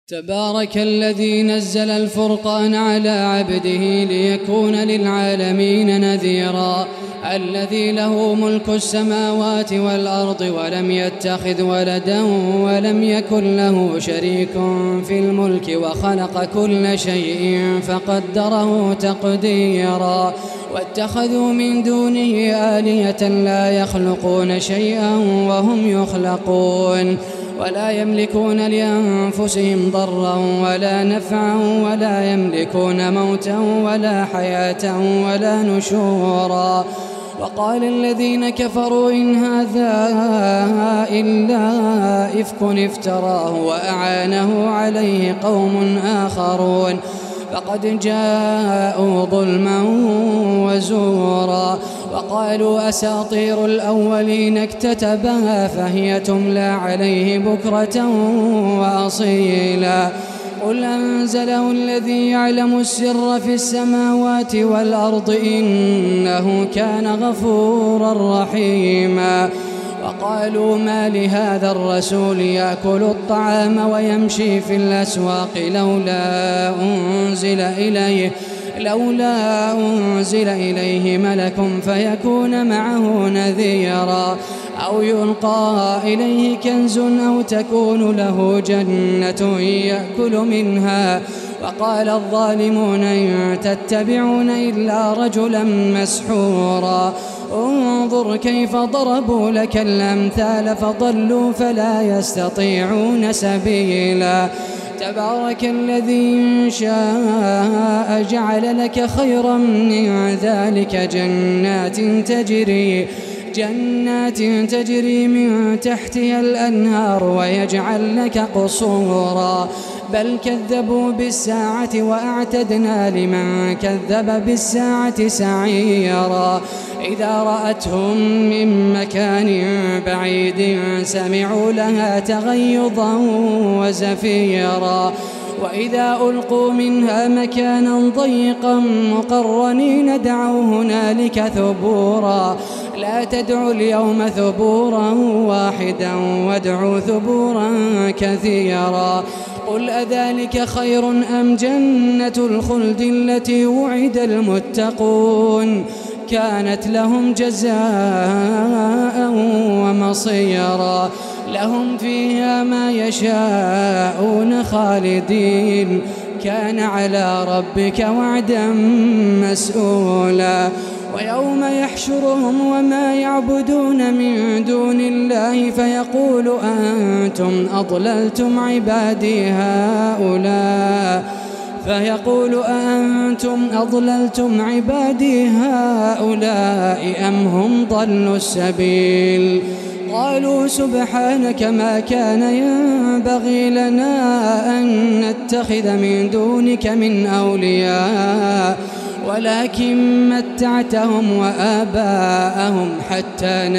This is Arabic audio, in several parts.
تبارك الذي نزل الفرقان على عبده ليكون للعالمين نذيرا. الذي له ملك السماوات والأرض ولم يتخذ ولدا ولم يكن له شريك في الملك وخلق كل شيء فقدره تقديرا. واتخذوا من دونه آلهة لا يخلقون شيئا وهم يخلقون ولا يملكون لأنفسهم ضرا ولا نفعا ولا يملكون موتا ولا حياة ولا نشورا. وقال الذين كفروا إن هذا إلا إفك افتراه وأعانه عليه قوم آخرون فقد جاءوا ظلما وزورا. وقالوا أساطير الأولين اكتتبها فهي تملى عليه بكرة وأصيلا. قل أنزله الذي يعلم السر في السماوات والأرض إنه كان غفورا رحيما. وقالوا ما لهذا الرسول يأكل الطعام ويمشي في الأسواق لولا أنزل إليه ملك فيكون معه نذيرا أو يلقى إليه كنز أو تكون له جنة يأكل منها. وقال الظالمون إن تتبعون إلا رجلا مسحورا. انظر كيف ضربوا لك الأمثال فضلوا فلا يستطيعون سبيلا. تبارك الذي إن شاء جعل لك خيرا من ذلك جنات تجري من تحتها الأنهار ويجعل لك قصورا. بل كذبوا بالساعة وأعتدنا لمن كذب بالساعة سعيرا. إذا رأتهم من مكان بعيد سمعوا لها تغيظا وزفيرا. وإذا ألقوا منها مكانا ضيقا مقرنين دعوا هنالك ثبورا. لا تدعوا اليوم ثبورا واحدا وادعوا ثبورا كثيرا. قل أذلك خير أم جنة الخلد التي وعد المتقون كانت لهم جزاء ومصيرا. لهم فيها ما يشاءون خالدين كان على ربك وعدا مسؤولا. ويوم يحشرهم وما يعبدون من دون الله فيقول أنتم أضللتم عبادي هؤلاء أم هم ضلوا السبيل. قالوا سبحانك ما كان ينبغي لنا أن نتخذ من دونك من أولياء ولكن متعتهم وآباءهم حتى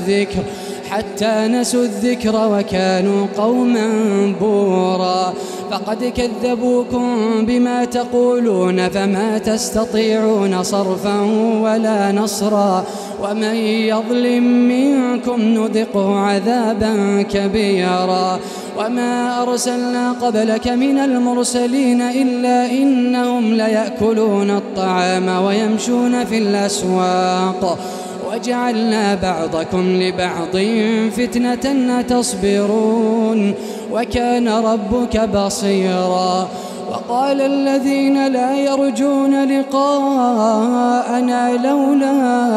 نسوا الذكر وكانوا قوما بورا. فقد كذبوكم بما تقولون فما تستطيعون صرفا ولا نصرا. ومن يظلم منكم نذقه عذابا كبيرا. وما أرسلنا قبلك من المرسلين إلا إنهم ليأكلون الطعام ويمشون في الأسواق وجعلنا بعضكم لبعض فتنة تصبرون وكان ربك بصيرا. وقال الذين لا يرجون لقاءنا لولا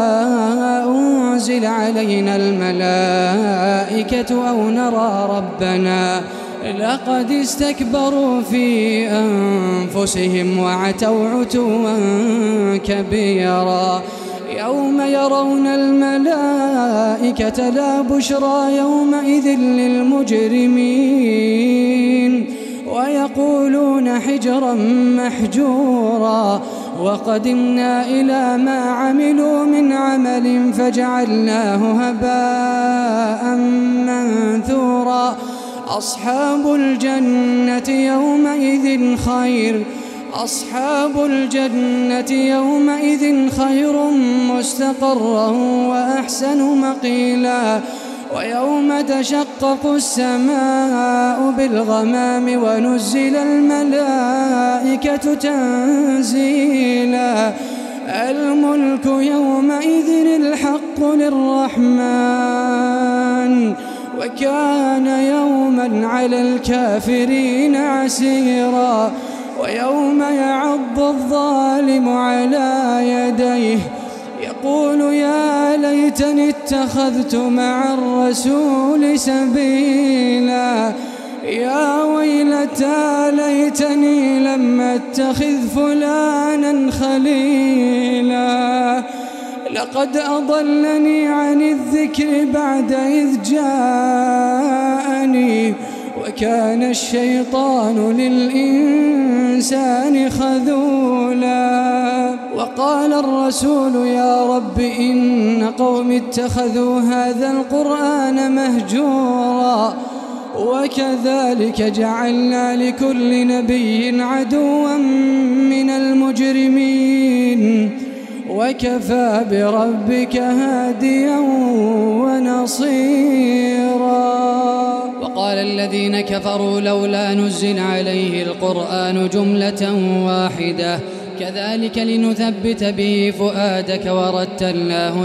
أنزل علينا الملائكة أو نرى ربنا لقد استكبروا في أنفسهم وعتوا عتوا كبيرا. يوم يرون الملائكة لا بشرى يومئذ للمجرمين ويقولون حجرا محجورا. وقدمنا إلى ما عملوا من عمل فجعلناه هباء منثورا. أصحاب الجنة يومئذ خير مستقرا وأحسن مقيلا. ويوم تشقق السماء بالغمام ونزل الملائكة تنزيلا الملك يومئذ الحق للرحمن وكان يوما على الكافرين عسيرا ويوم يعض الظالم على يديه يقول يا ليتني اتخذت مع الرسول سبيلا يا ويلتى ليتني لم اتخذ فلانا خليلا لقد أضلني عن الذكر بعد إذ جاءني وكان الشيطان للإنسان خذولا وقال الرسول يا رب إن قوم اتخذوا هذا القرآن مهجورا وكذلك جعلنا لكل نبي عدوا من المجرمين وكفى بربك هاديا ونصيرا وقال الذين كفروا لولا نزل عليه القرآن جملة واحدة كذلك لنثبت به فؤادك ورتلناه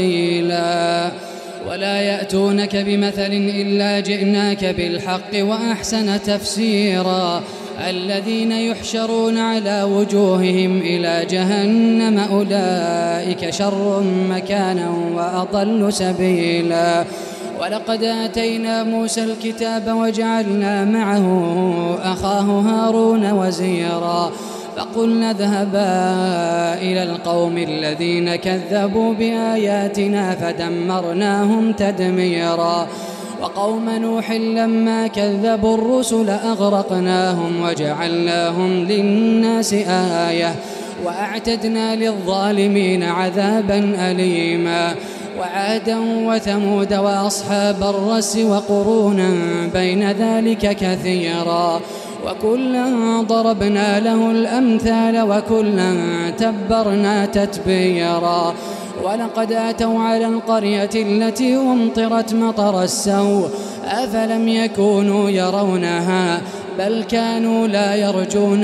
ترتيلا ولا يأتونك بمثل إلا جئناك بالحق وأحسن تفسيرا الذين يحشرون على وجوههم إلى جهنم أولئك شر مكانا وأضل سبيلا ولقد آتينا موسى الكتاب وجعلنا معه أخاه هارون وزيرا فقلنا اذهبا إلى القوم الذين كذبوا بآياتنا فدمرناهم تدميرا وقوم نوح لما كذبوا الرسل أغرقناهم وجعلناهم للناس آية وأعتدنا للظالمين عذابا أليما وعادا وثمود وأصحاب الرس وقرونا بين ذلك كثيرا وكلا ضربنا له الأمثال وكلا تبرنا تتبيرا ولقد أتوا على القرية التي أمطرت مطر السوء أفلم يكونوا يرونها بل كانوا لا يرجون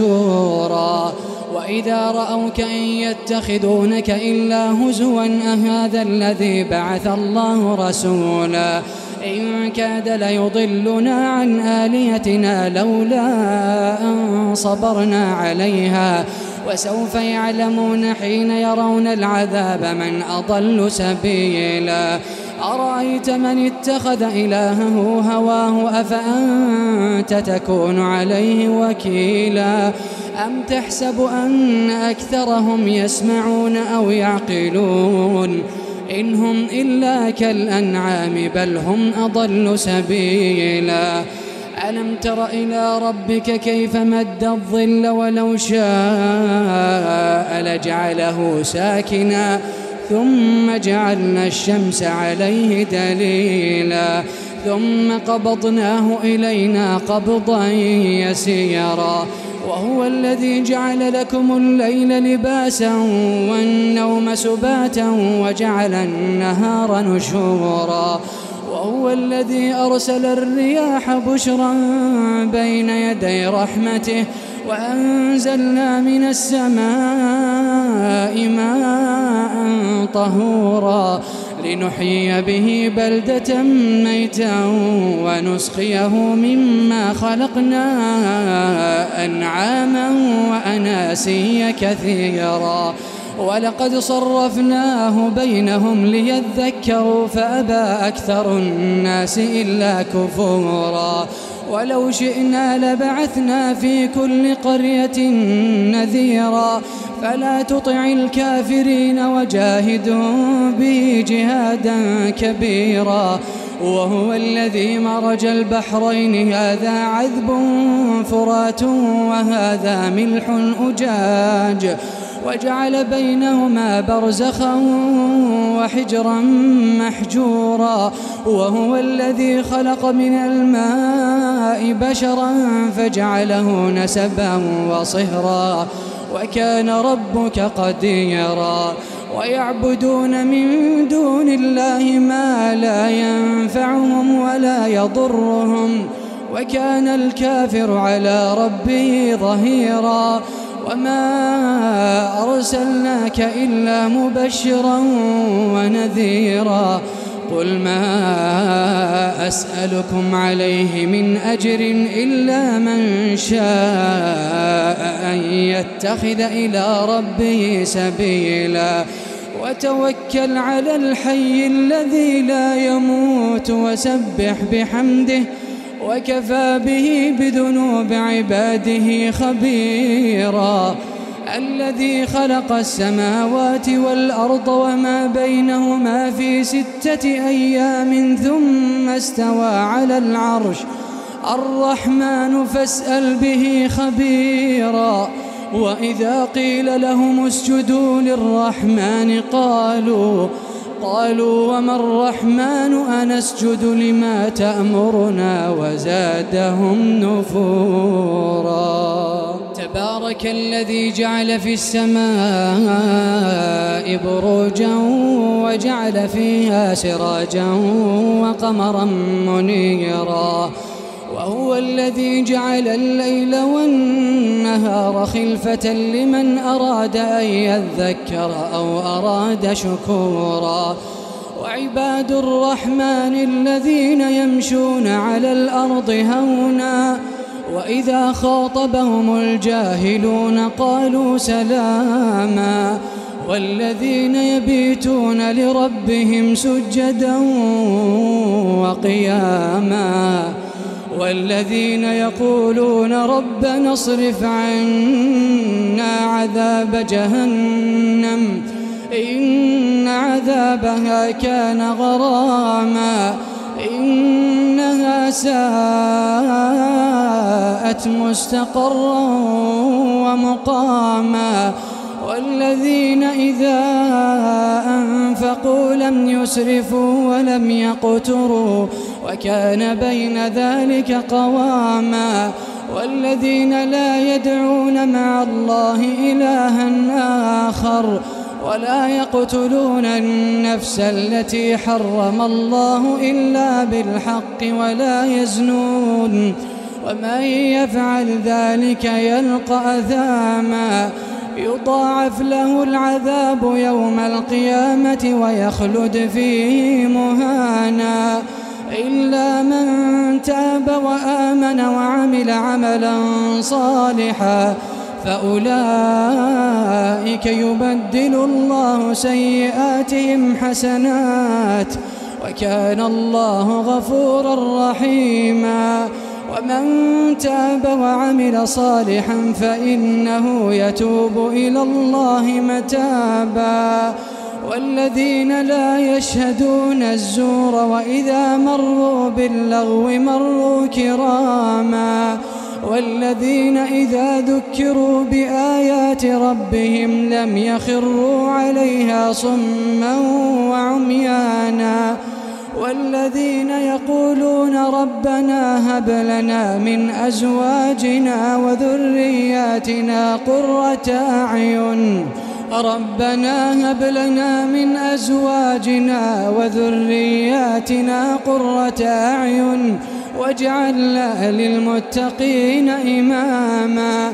نشورا وإذا رأوك إن يتخذونك إلا هزوا أهذا الذي بعث الله رسولا إن كاد ليضلنا عن آلهتنا لولا أن صبرنا عليها وسوف يعلمون حين يرون العذاب من أضل سبيلا أرأيت من اتخذ إلهه هواه أفأنت تكون عليه وكيلا أم تحسب أن أكثرهم يسمعون أو يعقلون إن هم إلا كالأنعام بل هم أضل سبيلا ألم تر إلى ربك كيف مد الظل ولو شاء لجعله ساكنا ثم جعلنا الشمس عليه دليلا ثم قبضناه إلينا قبضا يسيرا وهو الذي جعل لكم الليل لباسا والنوم سباتا وجعل النهار نشورا وهو الذي أرسل الرياح بشرا بين يدي رحمته وأنزلنا من السماء ماء طهورا لنحيي به بلدة ميتا ونسقيه مما خلقنا أنعاما وأناسيا كثيرا ولقد صرفناه بينهم ليذكروا فأبى أكثر الناس إلا كفورا ولو شئنا لبعثنا في كل قرية نذيرا فلا تطع الكافرين وجاهدوا به جهادا كبيرا وهو الذي مرج البحرين هذا عذب فرات وهذا ملح أجاج وجعل بينهما برزخا وحجرا محجورا وهو الذي خلق من الماء بشرا فجعله نسبا وصهرا وكان ربك قديرا ويعبدون من دون الله ما لا ينفعهم ولا يضرهم، وكان الكافر على ربه ظهيرا. وما أرسلناك إلا مبشرا ونذيرا. قل ما أسألكم عليه من أجر إلا من شاء أن يتخذ إلى ربه سبيلا. وتوكل على الحي الذي لا يموت وسبح بحمده، وكفى به بذنوب عباده خبيرا. الذي خلق السماوات والأرض وما بينهما في 6 أيام ثم استوى على العرش. الرحمن فاسأل به خبيرا. وإذا قيل لهم اسجدوا للرحمن قالوا وما الرحمن أنسجد لما تأمرنا وزادهم نفورا. تبارك الذي جعل في السماء بروجا وجعل فيها سراجا وقمرا منيرا. وهو الذي جعل الليل والنهار خلفة لمن أراد أن يذكر أو أراد شكورا. وعباد الرحمن الذين يمشون على الأرض هونا وإذا خاطبهم الجاهلون قالوا سلاما. والذين يبيتون لربهم سجدا وقياما. والذين يقولون ربنا اصرف عنا عذاب جهنم إن عذابها كان غراما إنها ساءت مستقرا ومقاما. والذين إذا أنفقوا لم يسرفوا ولم يقتروا وكان بين ذلك قواما. والذين لا يدعون مع الله إلها آخر ولا يقتلون النفس التي حرم الله إلا بالحق ولا يزنون ومن يفعل ذلك يلقى أثاما يضاعف له العذاب يوم القيامة ويخلد فيه مهانا إلا من تاب وآمن وعمل عملا صالحا فأولئك يبدل الله سيئاتهم حسنات وكان الله غفورا رحيما. ومن تاب وعمل صالحا فإنه يتوب إلى الله متابا. والذين لا يشهدون الزور وإذا مروا باللغو مروا كراما. والذين إذا ذكروا بآيات ربهم لم يخروا عليها صما وعميانا. والذين يقولون ربنا هب لنا من أزواجنا وذرياتنا قرة أعين ربنا هب لنا من أزواجنا وذرياتنا قرة أعين واجعلنا للمتقين إماما.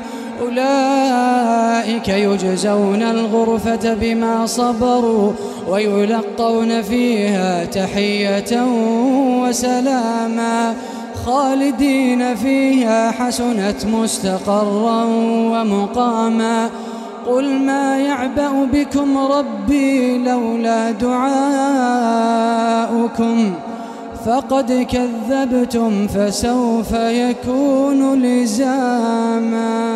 أولئك يجزون الغرفة بما صبروا ويلقون فيها تحية وسلاما خالدين فيها حسنت مستقرا ومقاما. قل ما يعبأ بكم ربي لولا دعاؤكم فقد كذبتم فسوف يكون لزاما.